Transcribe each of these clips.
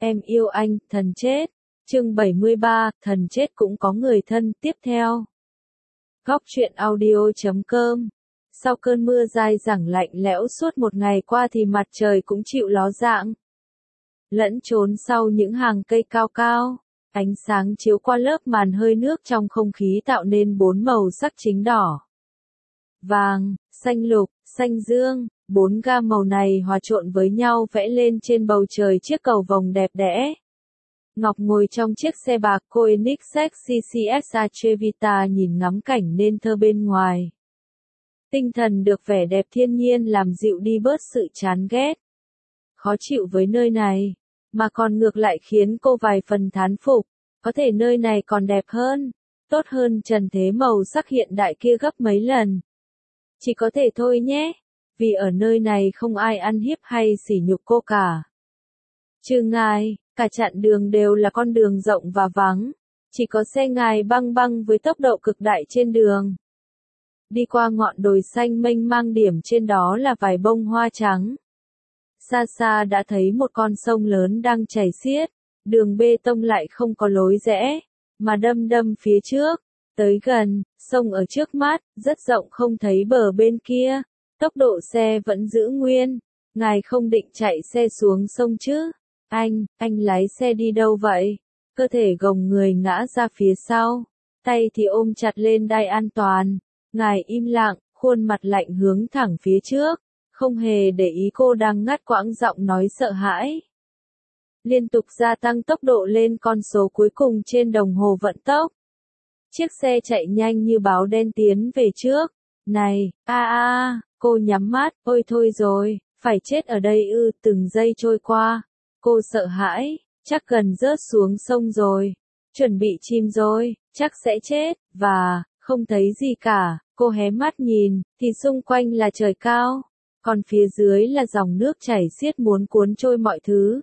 Em yêu anh, thần chết. Chương 73, thần chết cũng có người thân. Tiếp theo. Góc truyện audio.com. Sau cơn mưa dai dẳng lạnh lẽo suốt một ngày qua thì mặt trời cũng chịu ló dạng. Lẫn trốn sau những hàng cây cao cao, ánh sáng chiếu qua lớp màn hơi nước trong không khí tạo nên bốn màu sắc chính đỏ, vàng, xanh lục, xanh dương. Bốn gam màu này hòa trộn với nhau vẽ lên trên bầu trời chiếc cầu vồng đẹp đẽ. Ngọc ngồi trong chiếc xe bạc Koenigsegg CCS Atrevita nhìn ngắm cảnh nên thơ bên ngoài. Tinh thần được vẻ đẹp thiên nhiên làm dịu đi bớt sự chán ghét, khó chịu với nơi này, mà còn ngược lại khiến cô vài phần thán phục. Có thể nơi này còn đẹp hơn, tốt hơn trần thế màu sắc hiện đại kia gấp mấy lần. Chỉ có thể thôi nhé, vì ở nơi này không ai ăn hiếp hay sỉ nhục cô cả. Trừ ngài, cả chặng đường đều là con đường rộng và vắng, chỉ có xe ngài băng băng với tốc độ cực đại trên đường. Đi qua ngọn đồi xanh mênh mang, điểm trên đó là vài bông hoa trắng. Xa xa đã thấy một con sông lớn đang chảy xiết, đường bê tông lại không có lối rẽ, mà đâm đâm phía trước. Tới gần, sông ở trước mắt, rất rộng không thấy bờ bên kia, tốc độ xe vẫn giữ nguyên. Ngài không định chạy xe xuống sông chứ? Anh lái xe đi đâu vậy? Cơ thể gồng người ngã ra phía sau, tay thì ôm chặt lên đai an toàn. Ngài im lặng, khuôn mặt lạnh hướng thẳng phía trước, không hề để ý cô đang ngắt quãng giọng nói sợ hãi. Liên tục gia tăng tốc độ lên con số cuối cùng trên đồng hồ vận tốc. Chiếc xe chạy nhanh như báo đen tiến về trước. Này, cô nhắm mắt, ôi thôi rồi, phải chết ở đây ư. Từng giây trôi qua, cô sợ hãi, chắc gần rớt xuống sông rồi, chuẩn bị chìm rồi, chắc sẽ chết, và, không thấy gì cả. Cô hé mắt nhìn, thì xung quanh là trời cao, còn phía dưới là dòng nước chảy xiết muốn cuốn trôi mọi thứ.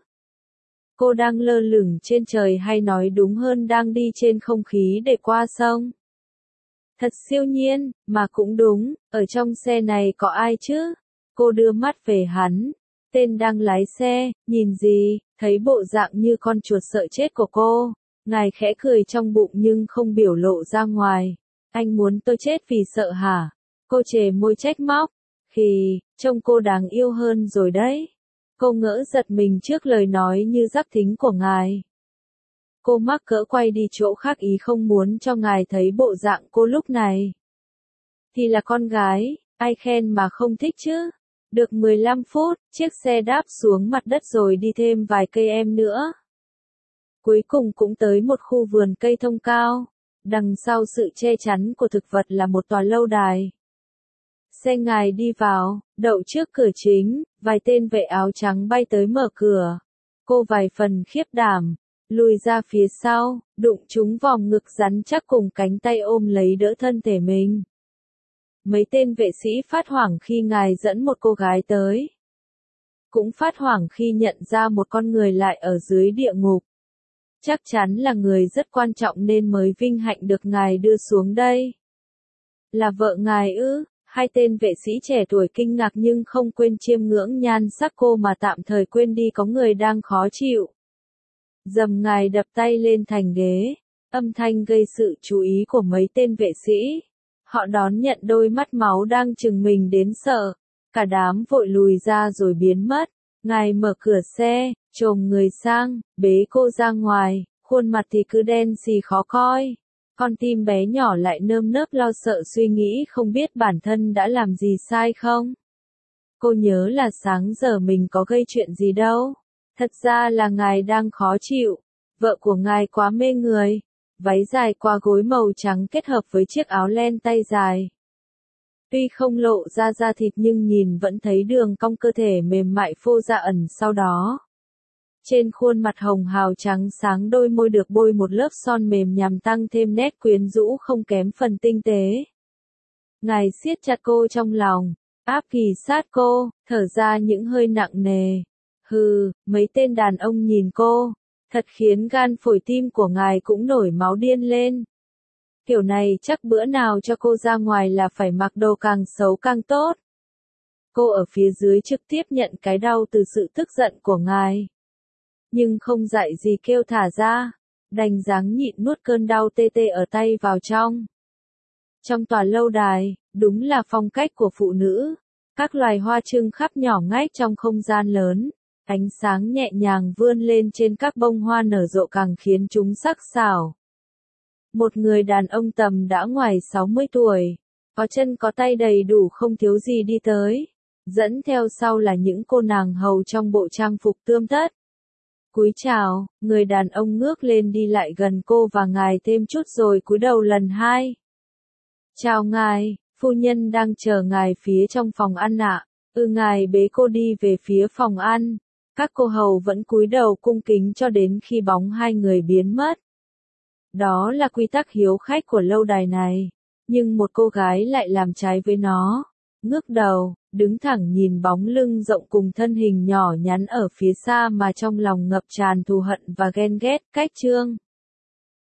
Cô đang lơ lửng trên trời, hay nói đúng hơn đang đi trên không khí để qua sông. Thật siêu nhiên, mà cũng đúng, ở trong xe này có ai chứ? Cô đưa mắt về hắn, tên đang lái xe, nhìn gì, thấy bộ dạng như con chuột sợ chết của cô. Ngài khẽ cười trong bụng nhưng không biểu lộ ra ngoài. Anh muốn tôi chết vì sợ hả? Cô chề môi trách móc. Trông cô đáng yêu hơn rồi đấy. Cô ngỡ giật mình trước lời nói như rắc thính của ngài. Cô mắc cỡ quay đi chỗ khác, ý không muốn cho ngài thấy bộ dạng cô lúc này. Thì là con gái, ai khen mà không thích chứ? Được 15 phút, chiếc xe đáp xuống mặt đất rồi đi thêm vài cây em nữa. Cuối cùng cũng tới một khu vườn cây thông cao. Đằng sau sự che chắn của thực vật là một tòa lâu đài. Xe ngài đi vào, đậu trước cửa chính, vài tên vệ áo trắng bay tới mở cửa. Cô vài phần khiếp đảm, lùi ra phía sau, đụng trúng vòng ngực rắn chắc cùng cánh tay ôm lấy đỡ thân thể mình. Mấy tên vệ sĩ phát hoảng khi ngài dẫn một cô gái tới. Cũng phát hoảng khi nhận ra một con người lại ở dưới địa ngục. Chắc chắn là người rất quan trọng nên mới vinh hạnh được ngài đưa xuống đây. Là vợ ngài ư? Hai tên vệ sĩ trẻ tuổi kinh ngạc nhưng không quên chiêm ngưỡng nhan sắc cô, mà tạm thời quên đi có người đang khó chịu. Dầm, ngài đập tay lên thành ghế, âm thanh gây sự chú ý của mấy tên vệ sĩ. Họ đón nhận đôi mắt máu đang trừng mình đến sợ. Cả đám vội lùi ra rồi biến mất. Ngài mở cửa xe, chồm người sang, bế cô ra ngoài, khuôn mặt thì cứ đen xì khó coi. Con tim bé nhỏ lại nơm nớp lo sợ suy nghĩ không biết bản thân đã làm gì sai không. Cô nhớ là sáng giờ mình có gây chuyện gì đâu. Thật ra là ngài đang khó chịu. Vợ của ngài quá mê người. Váy dài qua gối màu trắng kết hợp với chiếc áo len tay dài. Tuy không lộ ra da thịt nhưng nhìn vẫn thấy đường cong cơ thể mềm mại phô ra ẩn sau đó. Trên khuôn mặt hồng hào trắng sáng, đôi môi được bôi một lớp son mềm nhằm tăng thêm nét quyến rũ không kém phần tinh tế. Ngài siết chặt cô trong lòng, áp kì sát cô, thở ra những hơi nặng nề. Mấy tên đàn ông nhìn cô, thật khiến gan phổi tim của ngài cũng nổi máu điên lên. Kiểu này chắc bữa nào cho cô ra ngoài là phải mặc đồ càng xấu càng tốt. Cô ở phía dưới trực tiếp nhận cái đau từ sự tức giận của ngài. nhưng không dạy gì kêu thả ra, đành dáng nhịn nuốt cơn đau tê tê ở tay vào trong. Trong tòa lâu đài, đúng là phong cách của phụ nữ, các loài hoa trưng khắp nhỏ ngách trong không gian lớn, ánh sáng nhẹ nhàng vươn lên trên các bông hoa nở rộ càng khiến chúng sắc sảo. Một người đàn ông tầm đã ngoài 60 tuổi, có chân có tay đầy đủ không thiếu gì đi tới, dẫn theo sau là những cô nàng hầu trong bộ trang phục tươm tất. Cúi chào, người đàn ông ngước lên đi lại gần cô và ngài thêm chút rồi cúi đầu lần hai. Chào ngài, phu nhân đang chờ ngài phía trong phòng ăn ạ. Ngài bế cô đi về phía phòng ăn. Các cô hầu vẫn cúi đầu cung kính cho đến khi bóng hai người biến mất. Đó là quy tắc hiếu khách của lâu đài này. Nhưng một cô gái lại làm trái với nó. Ngước đầu, đứng thẳng nhìn bóng lưng rộng cùng thân hình nhỏ nhắn ở phía xa mà trong lòng ngập tràn thù hận và ghen ghét. Cách chương